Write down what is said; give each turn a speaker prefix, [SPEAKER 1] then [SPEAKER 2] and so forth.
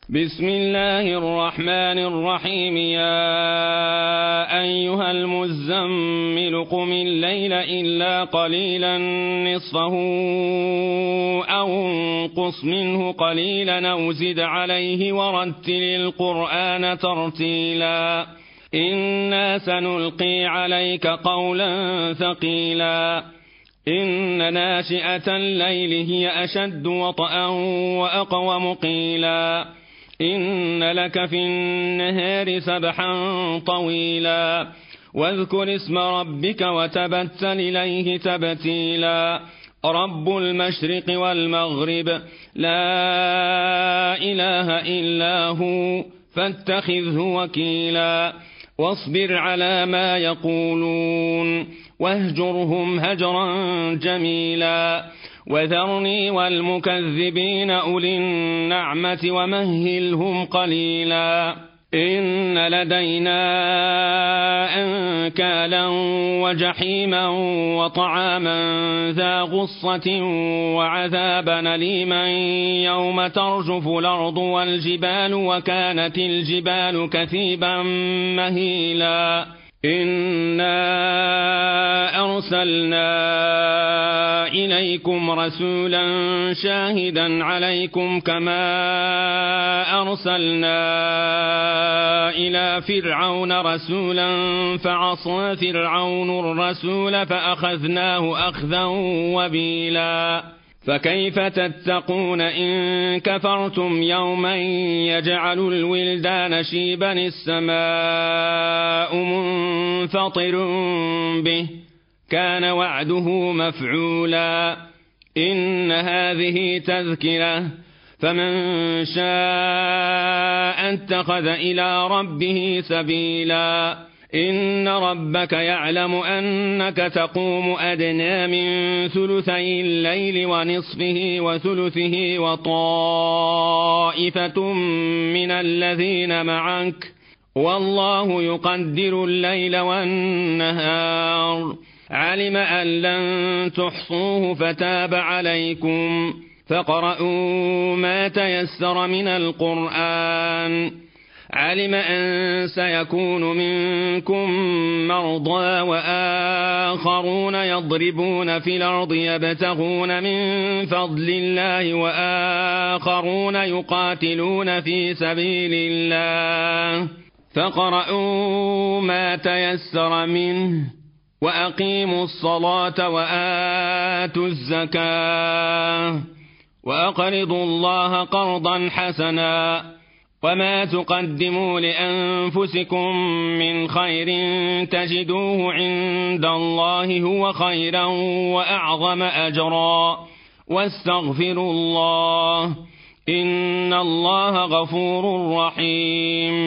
[SPEAKER 1] بسم الله الرحمن الرحيم. يا أيها المزمل قم الليل إلا قليلا نصفه أو انقص منه قليلا أو زد عليه ورتل القرآن ترتيلا إنا سنلقي عليك قولا ثقيلا إن ناشئة الليل هي أشد وطئا وأقوم قيلا إن لك في النهار سبحا طويلا واذكر اسم ربك وتبتل إليه تبتيلا رب المشرق والمغرب لا إله إلا هو فاتخذه وكيلا واصبر على ما يقولون واهجرهم هجرا جميلا وذرني والمكذبين أولي النعمة ومهلهم قليلا إن لدينا أنكالا وجحيما وطعاما ذا غصة وعذابا أليما يوم ترجف الأرض والجبال وكانت الجبال كثيبا مهيلا إنا أرسلنا إليكم رسولا شاهدا عليكم كما أرسلنا إلى فرعون رسولا فعصى فرعون الرسول فأخذناه أخذا وبيلا فكيف تتقون إن كفرتم يوما يجعل الولدان شيبا السماء منفطر به كان وعده مفعولا إن هذه تذكرة فمن شاء اتخذ إلى ربه سبيلا إن ربك يعلم أنك تقوم أدنى من ثلثي الليل ونصفه وثلثه وطائفة من الذين معك والله يقدر الليل والنهار علم أن لن تحصوه فتاب عليكم فاقرؤوا ما تيسر من القرآن علم أن سيكون منكم مرضى وآخرون يضربون في الأرض يبتغون من فضل الله وآخرون يقاتلون في سبيل الله فاقرؤوا ما تيسر منه وأقيموا الصلاة وآتوا الزكاة وأقرضوا الله قرضا حسنا وما تقدموا لأنفسكم من خير تجدوه عند الله هو خيرا وأعظم أجرا واستغفروا الله إن الله غفور رحيم.